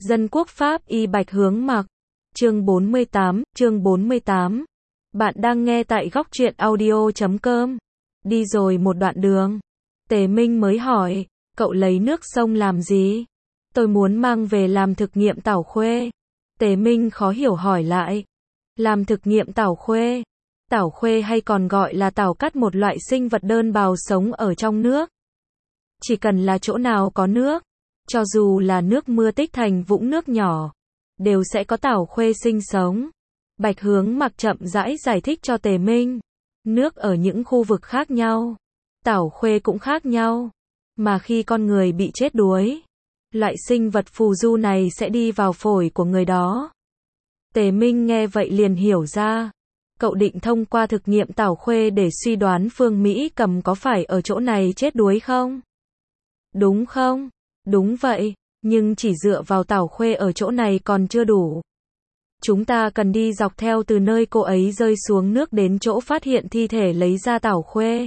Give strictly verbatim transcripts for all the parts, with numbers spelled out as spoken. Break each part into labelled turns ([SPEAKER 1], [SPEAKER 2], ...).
[SPEAKER 1] Dân quốc Pháp y Bạch Hướng Mặc. Chương bốn mươi tám, chương bốn mươi tám. Bạn đang nghe tại góc truyện audio chấm com. Đi rồi một đoạn đường, Tề Minh mới hỏi, cậu lấy nước sông làm gì? Tôi muốn mang về làm thực nghiệm tảo khuê. Tề Minh khó hiểu hỏi lại. Làm thực nghiệm tảo khuê? Tảo khuê hay còn gọi là tảo cắt, một loại sinh vật đơn bào sống ở trong nước. Chỉ cần là chỗ nào có nước, cho dù là nước mưa tích thành vũng nước nhỏ, đều sẽ có tảo khuê sinh sống. Bạch Hướng Mặc chậm rãi giải thích cho Tề Minh. Nước ở những khu vực khác nhau, tảo khuê cũng khác nhau. Mà khi con người bị chết đuối, loại sinh vật phù du này sẽ đi vào phổi của người đó. Tề Minh nghe vậy liền hiểu ra. Cậu định thông qua thực nghiệm tảo khuê để suy đoán Phương Mỹ Cầm có phải ở chỗ này chết đuối không? Đúng không? Đúng vậy, nhưng chỉ dựa vào tảo khuê ở chỗ này còn chưa đủ. Chúng ta cần đi dọc theo từ nơi cô ấy rơi xuống nước đến chỗ phát hiện thi thể lấy ra tảo khuê.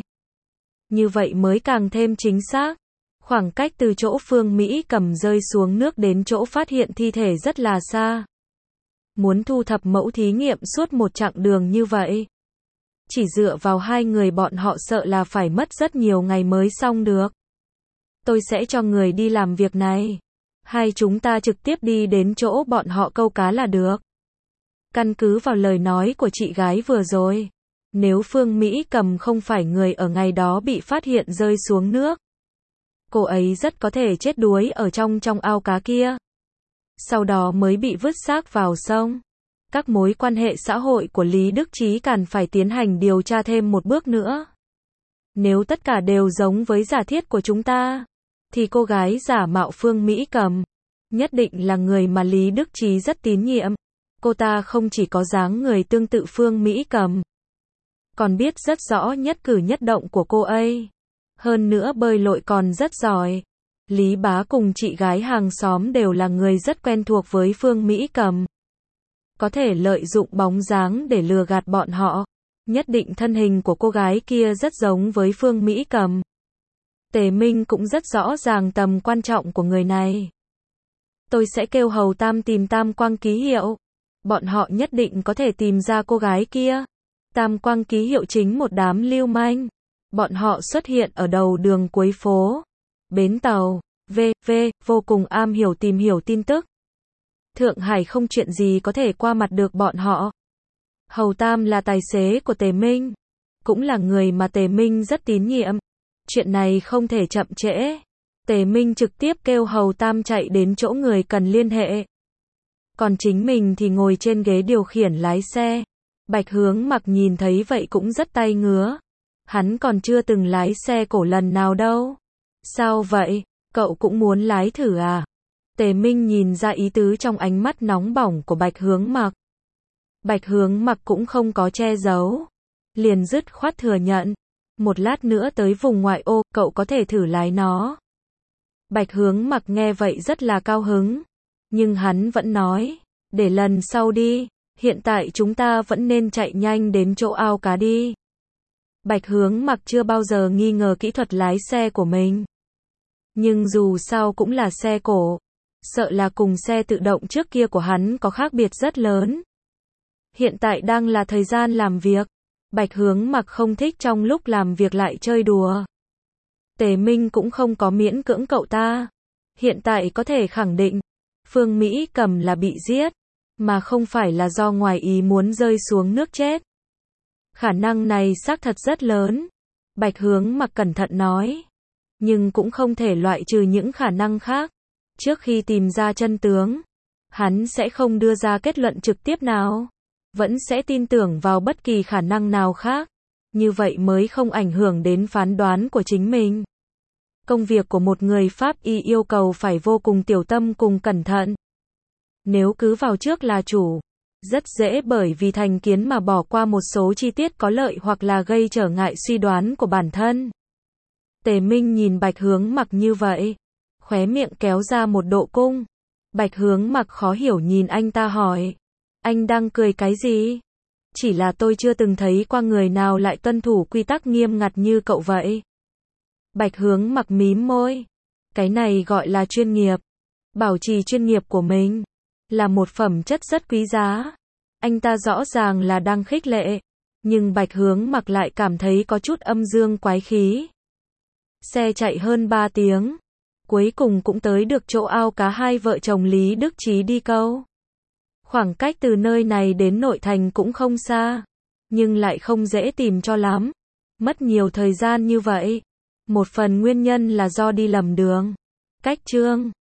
[SPEAKER 1] Như vậy mới càng thêm chính xác. Khoảng cách từ chỗ Phương Mỹ Cầm rơi xuống nước đến chỗ phát hiện thi thể rất là xa. Muốn thu thập mẫu thí nghiệm suốt một chặng đường như vậy, chỉ dựa vào hai người bọn họ sợ là phải mất rất nhiều ngày mới xong được. Tôi sẽ cho người đi làm việc này. Hai chúng ta trực tiếp đi đến chỗ bọn họ câu cá là được. Căn cứ vào lời nói của chị gái vừa rồi, nếu Phương Mỹ Cầm không phải người ở ngày đó bị phát hiện rơi xuống nước, cô ấy rất có thể chết đuối ở trong trong ao cá kia, sau đó mới bị vứt xác vào sông. Các mối quan hệ xã hội của Lý Đức Chí cần phải tiến hành điều tra thêm một bước nữa. Nếu tất cả đều giống với giả thiết của chúng ta, thì cô gái giả mạo Phương Mỹ Cầm nhất định là người mà Lý Đức Chí rất tín nhiệm. Cô ta không chỉ có dáng người tương tự Phương Mỹ Cầm, còn biết rất rõ nhất cử nhất động của cô ấy. Hơn nữa bơi lội còn rất giỏi. Lý Bá cùng chị gái hàng xóm đều là người rất quen thuộc với Phương Mỹ Cầm. Có thể lợi dụng bóng dáng để lừa gạt bọn họ. Nhất định thân hình của cô gái kia rất giống với Phương Mỹ Cầm. Tề Minh cũng rất rõ ràng tầm quan trọng của người này. Tôi sẽ kêu Hầu Tam tìm Tam Quang ký hiệu. Bọn họ nhất định có thể tìm ra cô gái kia. Tam Quang ký hiệu chính một đám lưu manh. Bọn họ xuất hiện ở đầu đường cuối phố, bến tàu, vân vân, vô cùng am hiểu tìm hiểu tin tức. Thượng Hải không chuyện gì có thể qua mặt được bọn họ. Hầu Tam là tài xế của Tề Minh, cũng là người mà Tề Minh rất tín nhiệm. Chuyện này không thể chậm trễ. Tề Minh trực tiếp kêu Hầu Tam chạy đến chỗ người cần liên hệ. Còn chính mình thì ngồi trên ghế điều khiển lái xe. Bạch Hướng Mặc nhìn thấy vậy cũng rất tay ngứa. Hắn còn chưa từng lái xe cổ lần nào đâu. Sao vậy? Cậu cũng muốn lái thử à? Tề Minh nhìn ra ý tứ trong ánh mắt nóng bỏng của Bạch Hướng Mặc. Bạch Hướng Mặc cũng không có che giấu, liền dứt khoát thừa nhận. Một lát nữa tới vùng ngoại ô, cậu có thể thử lái nó. Bạch Hướng Mặc nghe vậy rất là cao hứng. Nhưng hắn vẫn nói, để lần sau đi, hiện tại chúng ta vẫn nên chạy nhanh đến chỗ ao cá đi. Bạch Hướng Mặc chưa bao giờ nghi ngờ kỹ thuật lái xe của mình. Nhưng dù sao cũng là xe cổ, sợ là cùng xe tự động trước kia của hắn có khác biệt rất lớn. Hiện tại đang là thời gian làm việc. Bạch Hướng Mặc không thích trong lúc làm việc lại chơi đùa. Tề Minh cũng không có miễn cưỡng cậu ta. Hiện tại có thể khẳng định, Phương Mỹ Cầm là bị giết, mà không phải là do ngoài ý muốn rơi xuống nước chết. Khả năng này xác thật rất lớn. Bạch Hướng Mặc cẩn thận nói. Nhưng cũng không thể loại trừ những khả năng khác. Trước khi tìm ra chân tướng, hắn sẽ không đưa ra kết luận trực tiếp nào. Vẫn sẽ tin tưởng vào bất kỳ khả năng nào khác. Như vậy mới không ảnh hưởng đến phán đoán của chính mình. Công việc của một người Pháp y yêu cầu phải vô cùng tiểu tâm cùng cẩn thận. Nếu cứ vào trước là chủ, rất dễ bởi vì thành kiến mà bỏ qua một số chi tiết có lợi hoặc là gây trở ngại suy đoán của bản thân. Tề Minh nhìn Bạch Hướng Mặc như vậy, khóe miệng kéo ra một độ cung. Bạch Hướng Mặc khó hiểu nhìn anh ta hỏi, anh đang cười cái gì? Chỉ là tôi chưa từng thấy qua người nào lại tuân thủ quy tắc nghiêm ngặt như cậu vậy. Bạch Hướng Mặc mím môi, cái này gọi là chuyên nghiệp. Bảo trì chuyên nghiệp của mình là một phẩm chất rất quý giá. Anh ta rõ ràng là đang khích lệ, nhưng Bạch Hướng Mặc lại cảm thấy có chút âm dương quái khí. Xe chạy hơn ba tiếng, cuối cùng cũng tới được chỗ ao cá hai vợ chồng Lý Đức Chí đi câu. Khoảng cách từ nơi này đến nội thành cũng không xa, nhưng lại không dễ tìm cho lắm. Mất nhiều thời gian như vậy. Một phần nguyên nhân là do đi lầm đường. Cách Trương